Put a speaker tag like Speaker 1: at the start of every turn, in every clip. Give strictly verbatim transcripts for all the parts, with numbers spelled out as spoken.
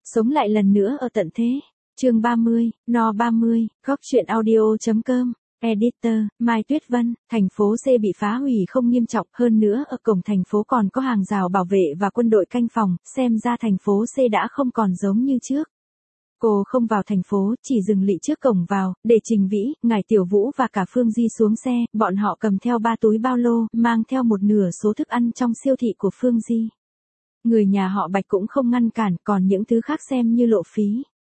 Speaker 1: Sống lại lần nữa ở tận thế. Chương ba mươi, no ba mươi, góc truyện audio.com. Editor, Mai Tuyết Vân. Thành phố C bị phá hủy không nghiêm trọng, hơn nữa ở cổng thành phố còn có hàng rào bảo vệ và quân đội canh phòng, xem ra thành phố C đã không còn giống như trước. Cô không vào thành phố, chỉ dừng lị trước cổng vào, để Trình Vĩ, Ngải Tiểu Vũ và cả Phương Di xuống xe, bọn họ cầm theo ba túi bao lô, mang theo một nửa số thức ăn trong siêu thị của Phương Di. Người nhà họ Bạch cũng không ngăn cản, còn những thứ khác xem như lộ phí.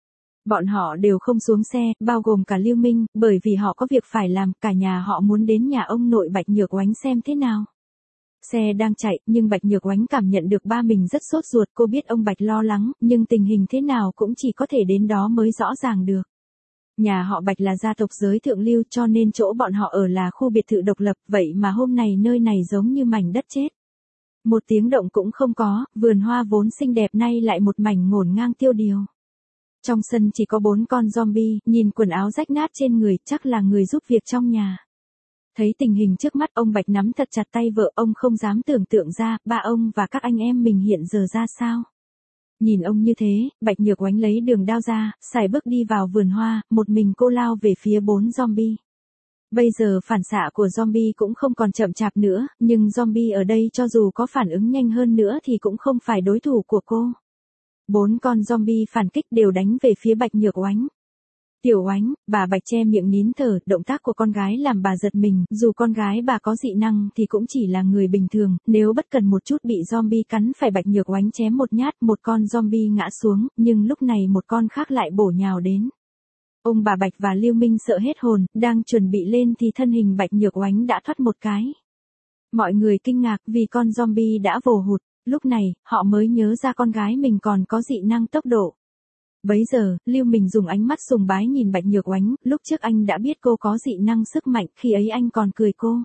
Speaker 1: Bọn họ đều không xuống xe, bao gồm cả Lưu Minh, bởi vì họ có việc phải làm, cả nhà họ muốn đến nhà ông nội Bạch Nhược Oánh xem thế nào. Xe đang chạy, nhưng Bạch Nhược Oánh cảm nhận được ba mình rất sốt ruột, cô biết ông Bạch lo lắng, nhưng tình hình thế nào cũng chỉ có thể đến đó mới rõ ràng được. Nhà họ Bạch là gia tộc giới thượng lưu cho nên chỗ bọn họ ở là khu biệt thự độc lập, vậy mà hôm nay nơi này giống như mảnh đất chết. Một tiếng động cũng không có, vườn hoa vốn xinh đẹp nay lại một mảnh ngổn ngang tiêu điều. Trong sân chỉ có bốn con zombie, nhìn quần áo rách nát trên người, chắc là người giúp việc trong nhà. Thấy tình hình trước mắt, ông Bạch nắm thật chặt tay vợ, ông không dám tưởng tượng ra, ba ông và các anh em mình hiện giờ ra sao. Nhìn ông như thế, Bạch Nhược Oánh lấy đường đao ra, sải bước đi vào vườn hoa, một mình cô lao về phía bốn zombie. Bây giờ phản xạ của zombie cũng không còn chậm chạp nữa, nhưng zombie ở đây cho dù có phản ứng nhanh hơn nữa thì cũng không phải đối thủ của cô. Bốn con zombie phản kích đều đánh về phía Bạch Nhược Oánh. Tiểu Oánh, bà Bạch che miệng nín thở, động tác của con gái làm bà giật mình, dù con gái bà có dị năng thì cũng chỉ là người bình thường, nếu bất cần một chút bị zombie cắn phải Bạch Nhược Oánh chém một nhát, một con zombie ngã xuống, nhưng lúc này một con khác lại bổ nhào đến. Ông bà Bạch và Lưu Minh sợ hết hồn, đang chuẩn bị lên thì thân hình Bạch Nhược Oánh đã thoát một cái. Mọi người kinh ngạc vì con zombie đã vồ hụt, lúc này, họ mới nhớ ra con gái mình còn có dị năng tốc độ. Bấy giờ, Lưu Minh dùng ánh mắt sùng bái nhìn Bạch Nhược Oánh, lúc trước anh đã biết cô có dị năng sức mạnh, khi ấy anh còn cười cô.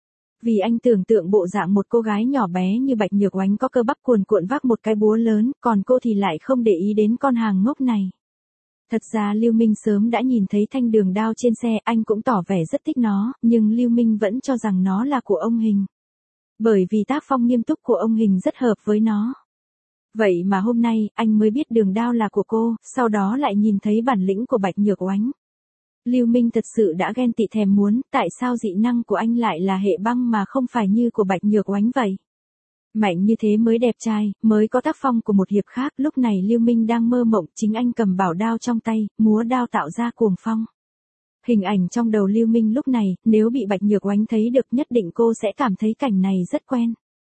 Speaker 1: Vì anh tưởng tượng bộ dạng một cô gái nhỏ bé như Bạch Nhược Oánh có cơ bắp cuồn cuộn vác một cái búa lớn, còn cô thì lại không để ý đến con hàng ngốc này. Thật ra Lưu Minh sớm đã nhìn thấy thanh đường đao trên xe, anh cũng tỏ vẻ rất thích nó, nhưng Lưu Minh vẫn cho rằng nó là của ông Hình. Bởi vì tác phong nghiêm túc của ông Hình rất hợp với nó. Vậy mà hôm nay, anh mới biết đường đao là của cô, sau đó lại nhìn thấy bản lĩnh của Bạch Nhược Oánh. Lưu Minh thật sự đã ghen tị thèm muốn, tại sao dị năng của anh lại là hệ băng mà không phải như của Bạch Nhược Oánh vậy? Mạnh như thế mới đẹp trai, mới có tác phong của một hiệp khác, lúc này Lưu Minh đang mơ mộng, chính anh cầm bảo đao trong tay, múa đao tạo ra cuồng phong. Hình ảnh trong đầu Lưu Minh lúc này, nếu bị Bạch Nhược Oánh thấy được nhất định cô sẽ cảm thấy cảnh này rất quen.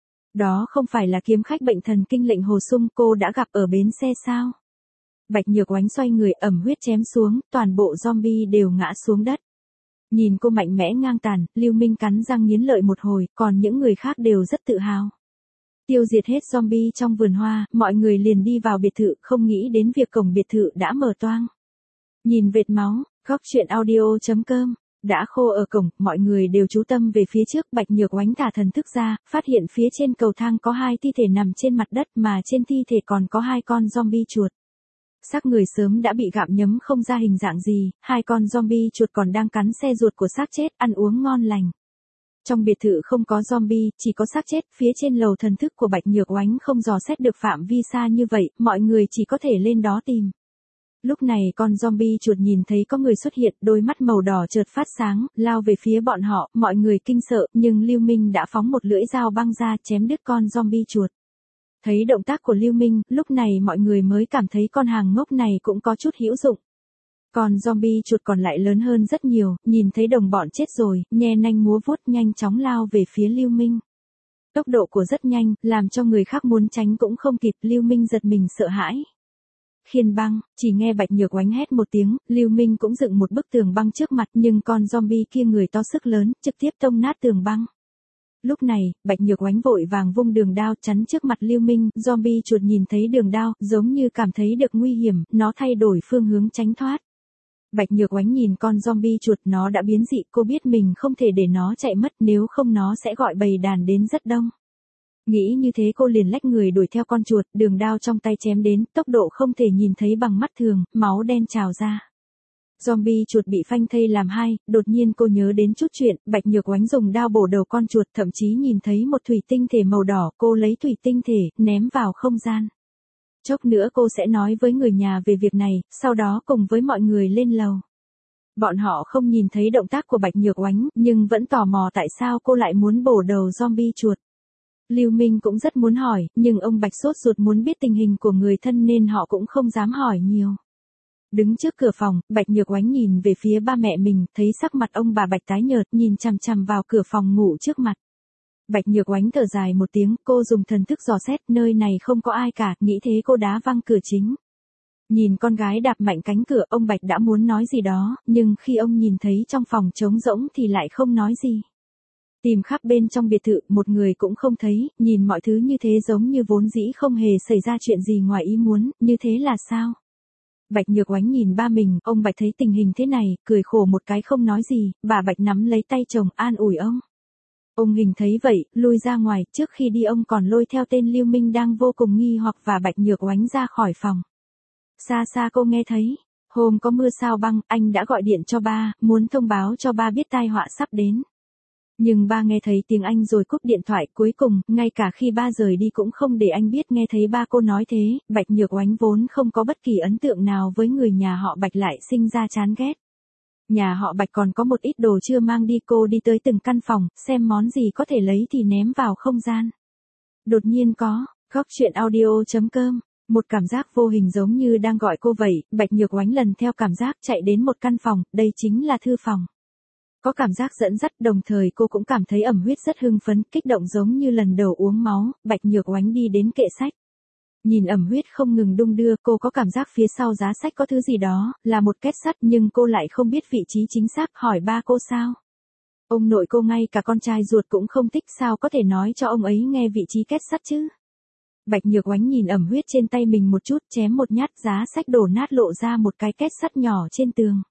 Speaker 1: Đó không phải là kiếm khách bệnh thần kinh lệnh Hồ Sung cô đã gặp ở bến xe sao? Bạch Nhược Oánh xoay người ẩm huyết chém xuống, toàn bộ zombie đều ngã xuống đất. Nhìn cô mạnh mẽ ngang tàn, Lưu Minh cắn răng nghiến lợi một hồi, còn những người khác đều rất tự hào. Tiêu diệt hết zombie trong vườn hoa, mọi người liền đi vào biệt thự, không nghĩ đến việc cổng biệt thự đã mở toang. Nhìn vệt máu, góc truyện audio.com. Đã khô ở cổng, mọi người đều chú tâm về phía trước, Bạch Nhược Oánh thả thần thức ra, phát hiện phía trên cầu thang có hai thi thể nằm trên mặt đất mà trên thi thể còn có hai con zombie chuột. Xác người sớm đã bị gặm nhấm không ra hình dạng gì, hai con zombie chuột còn đang cắn xe ruột của xác chết, ăn uống ngon lành. Trong biệt thự không có zombie, chỉ có xác chết, phía trên lầu thần thức của Bạch Nhược Oánh không dò xét được phạm vi xa như vậy, mọi người chỉ có thể lên đó tìm. Lúc này con zombie chuột nhìn thấy có người xuất hiện, đôi mắt màu đỏ chợt phát sáng, lao về phía bọn họ, mọi người kinh sợ, nhưng Lưu Minh đã phóng một lưỡi dao băng ra chém đứt con zombie chuột. Thấy động tác của Lưu Minh, lúc này mọi người mới cảm thấy con hàng ngốc này cũng có chút hữu dụng. Còn zombie chuột còn lại lớn hơn rất nhiều, nhìn thấy đồng bọn chết rồi, nhe nanh múa vuốt nhanh chóng lao về phía Lưu Minh. Tốc độ của rất nhanh, làm cho người khác muốn tránh cũng không kịp, Lưu Minh giật mình sợ hãi. Khiên băng, chỉ nghe Bạch Nhược Oánh hét một tiếng, Lưu Minh cũng dựng một bức tường băng trước mặt, nhưng con zombie kia người to sức lớn, trực tiếp tông nát tường băng. Lúc này, Bạch Nhược Oánh vội vàng vung đường đao chắn trước mặt Lưu Minh, zombie chuột nhìn thấy đường đao, giống như cảm thấy được nguy hiểm, nó thay đổi phương hướng tránh thoát. Bạch Nhược Oánh nhìn con zombie chuột, nó đã biến dị, cô biết mình không thể để nó chạy mất, nếu không nó sẽ gọi bầy đàn đến rất đông. Nghĩ như thế cô liền lách người đuổi theo con chuột, đường đao trong tay chém đến, tốc độ không thể nhìn thấy bằng mắt thường, máu đen trào ra. Zombie chuột bị phanh thây làm hai, đột nhiên cô nhớ đến chút chuyện, Bạch Nhược Oánh dùng đao bổ đầu con chuột, thậm chí nhìn thấy một thủy tinh thể màu đỏ, cô lấy thủy tinh thể, ném vào không gian. Chốc nữa cô sẽ nói với người nhà về việc này, sau đó cùng với mọi người lên lầu. Bọn họ không nhìn thấy động tác của Bạch Nhược Oánh, nhưng vẫn tò mò tại sao cô lại muốn bổ đầu zombie chuột. Lưu Minh cũng rất muốn hỏi, nhưng ông Bạch sốt ruột muốn biết tình hình của người thân nên họ cũng không dám hỏi nhiều. Đứng trước cửa phòng, Bạch Nhược Oánh nhìn về phía ba mẹ mình, thấy sắc mặt ông bà Bạch tái nhợt, nhìn chằm chằm vào cửa phòng ngủ trước mặt. Bạch Nhược Oánh thở dài một tiếng, cô dùng thần thức dò xét, nơi này không có ai cả, nghĩ thế cô đá văng cửa chính. Nhìn con gái đạp mạnh cánh cửa, ông Bạch đã muốn nói gì đó, nhưng khi ông nhìn thấy trong phòng trống rỗng thì lại không nói gì. Tìm khắp bên trong biệt thự, một người cũng không thấy, nhìn mọi thứ như thế giống như vốn dĩ không hề xảy ra chuyện gì ngoài ý muốn, như thế là sao? Bạch Nhược Oánh nhìn ba mình, ông Bạch thấy tình hình thế này, cười khổ một cái không nói gì, bà Bạch nắm lấy tay chồng an ủi ông. Ông Hình thấy vậy, lui ra ngoài, trước khi đi ông còn lôi theo tên Lưu Minh đang vô cùng nghi hoặc và Bạch Nhược Oánh ra khỏi phòng. Xa xa cô nghe thấy, hôm có mưa sao băng, anh đã gọi điện cho ba, muốn thông báo cho ba biết tai họa sắp đến. Nhưng ba nghe thấy tiếng anh rồi cúp điện thoại, cuối cùng, ngay cả khi ba rời đi cũng không để anh biết nghe thấy ba cô nói thế, Bạch Nhược Oánh vốn không có bất kỳ ấn tượng nào với người nhà họ Bạch lại sinh ra chán ghét. Nhà họ Bạch còn có một ít đồ chưa mang đi, cô đi tới từng căn phòng, xem món gì có thể lấy thì ném vào không gian. Đột nhiên có, góc truyện audio chấm com, một cảm giác vô hình giống như đang gọi cô vậy, Bạch Nhược Oánh lần theo cảm giác chạy đến một căn phòng, đây chính là thư phòng. Có cảm giác dẫn dắt, đồng thời cô cũng cảm thấy ẩm huyết rất hưng phấn, kích động giống như lần đầu uống máu, Bạch Nhược Oánh đi đến kệ sách. Nhìn ẩm huyết không ngừng đung đưa, cô có cảm giác phía sau giá sách có thứ gì đó, là một két sắt, nhưng cô lại không biết vị trí chính xác, hỏi ba cô sao. Ông nội cô ngay cả con trai ruột cũng không thích, sao có thể nói cho ông ấy nghe vị trí két sắt chứ. Bạch Nhược Oánh nhìn ẩm huyết trên tay mình một chút, chém một nhát, giá sách đổ nát lộ ra một cái két sắt nhỏ trên tường.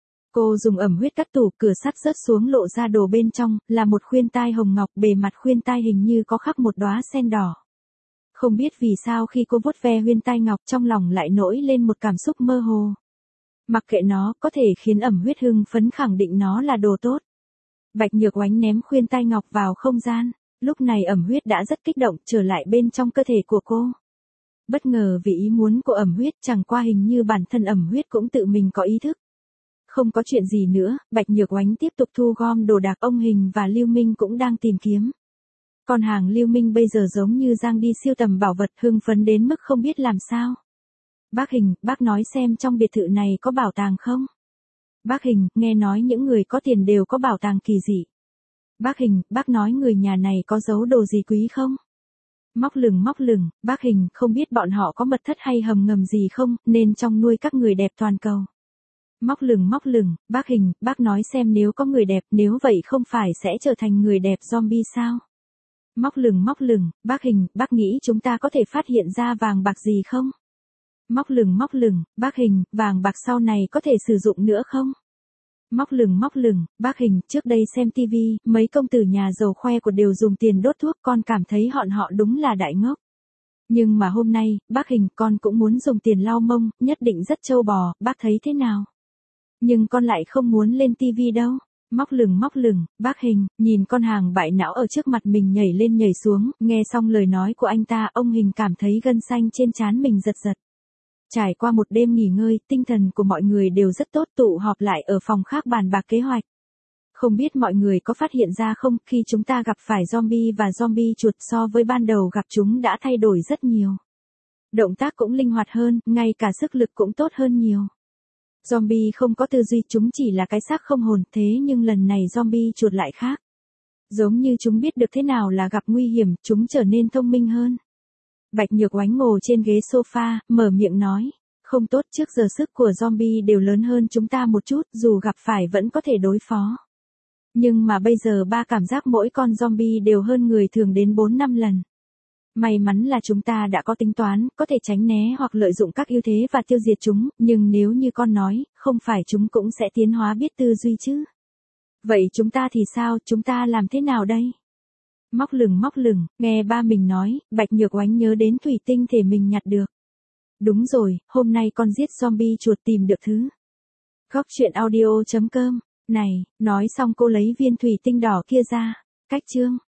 Speaker 1: Cô dùng ẩm huyết cắt tủ, cửa sắt rớt xuống lộ ra đồ bên trong, là một khuyên tai hồng ngọc, bề mặt khuyên tai hình như có khắc một đóa sen đỏ. Không biết vì sao khi cô vuốt ve khuyên tai ngọc trong lòng lại nổi lên một cảm xúc mơ hồ. Mặc kệ nó, có thể khiến ẩm huyết hưng phấn khẳng định nó là đồ tốt. Bạch Nhược Oánh ném khuyên tai ngọc vào không gian, lúc này ẩm huyết đã rất kích động trở lại bên trong cơ thể của cô. Bất ngờ vì ý muốn của ẩm huyết, chẳng qua hình như bản thân ẩm huyết cũng tự mình có ý thức. Không có chuyện gì nữa, Bạch Nhược Oánh tiếp tục thu gom đồ đạc, ông Hình và Lưu Minh cũng đang tìm kiếm. Còn hàng Lưu Minh bây giờ giống như Giang đi siêu tầm bảo vật, hưng phấn đến mức không biết làm sao. Bác Hình, bác nói xem trong biệt thự này có bảo tàng không? Bác Hình, nghe nói những người có tiền đều có bảo tàng kỳ dị. Bác Hình, bác nói người nhà này có giấu đồ gì quý không? Móc lửng móc lửng, bác Hình, không biết bọn họ có mật thất hay hầm ngầm gì không, nên trong nuôi các người đẹp toàn cầu. Móc lửng móc lửng, bác Hình, bác nói xem nếu có người đẹp, nếu vậy không phải sẽ trở thành người đẹp zombie sao? Móc lửng móc lửng, bác Hình, bác nghĩ chúng ta có thể phát hiện ra vàng bạc gì không? Móc lửng móc lửng, bác Hình, vàng bạc sau này có thể sử dụng nữa không? Móc lửng móc lửng, bác Hình, trước đây xem tivi, mấy công tử nhà giàu khoe của đều dùng tiền đốt thuốc, con cảm thấy họ họ đúng là đại ngốc. Nhưng mà hôm nay, bác Hình, con cũng muốn dùng tiền lau mông, nhất định rất trâu bò, bác thấy thế nào? Nhưng con lại không muốn lên tivi đâu. Móc lửng móc lửng, bác Hình, nhìn con hàng bại não ở trước mặt mình nhảy lên nhảy xuống, nghe xong lời nói của anh ta, ông Hình cảm thấy gân xanh trên trán mình giật giật. Trải qua một đêm nghỉ ngơi, tinh thần của mọi người đều rất tốt, tụ họp lại ở phòng khác bàn bạc kế hoạch. Không biết mọi người có phát hiện ra không, khi chúng ta gặp phải zombie và zombie chuột so với ban đầu gặp chúng đã thay đổi rất nhiều. Động tác cũng linh hoạt hơn, ngay cả sức lực cũng tốt hơn nhiều. Zombie không có tư duy, chúng chỉ là cái xác không hồn, thế nhưng lần này zombie chuột lại khác. Giống như chúng biết được thế nào là gặp nguy hiểm, chúng trở nên thông minh hơn. Bạch Nhược Oánh ngồi trên ghế sofa, mở miệng nói, không tốt, trước giờ sức của zombie đều lớn hơn chúng ta một chút, dù gặp phải vẫn có thể đối phó. Nhưng mà bây giờ ba cảm giác mỗi con zombie đều hơn người thường đến bốn năm lần. May mắn là chúng ta đã có tính toán, có thể tránh né hoặc lợi dụng các ưu thế và tiêu diệt chúng, nhưng nếu như con nói, không phải chúng cũng sẽ tiến hóa biết tư duy chứ. Vậy chúng ta thì sao, chúng ta làm thế nào đây? Móc lửng móc lửng, nghe ba mình nói, Bạch Nhược Oánh nhớ đến thủy tinh thể mình nhặt được. Đúng rồi, hôm nay con giết zombie chuột tìm được thứ. Góc truyện audio chấm com, này, nói xong cô lấy viên thủy tinh đỏ kia ra, cách chương.